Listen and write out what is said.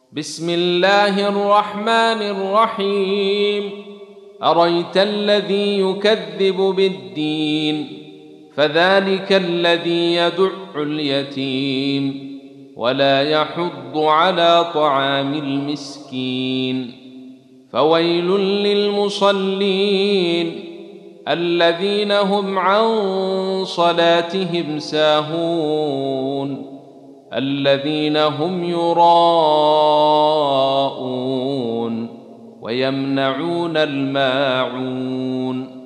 بسم الله الرحمن الرحيم. أريت الذي يكذب بالدين فذلك الذي يدع اليتيم ولا يحض على طعام المسكين. فويل للمصلين الذين هم عن صلاتهم ساهون الذين هم يراءون ويمنعون الماعون.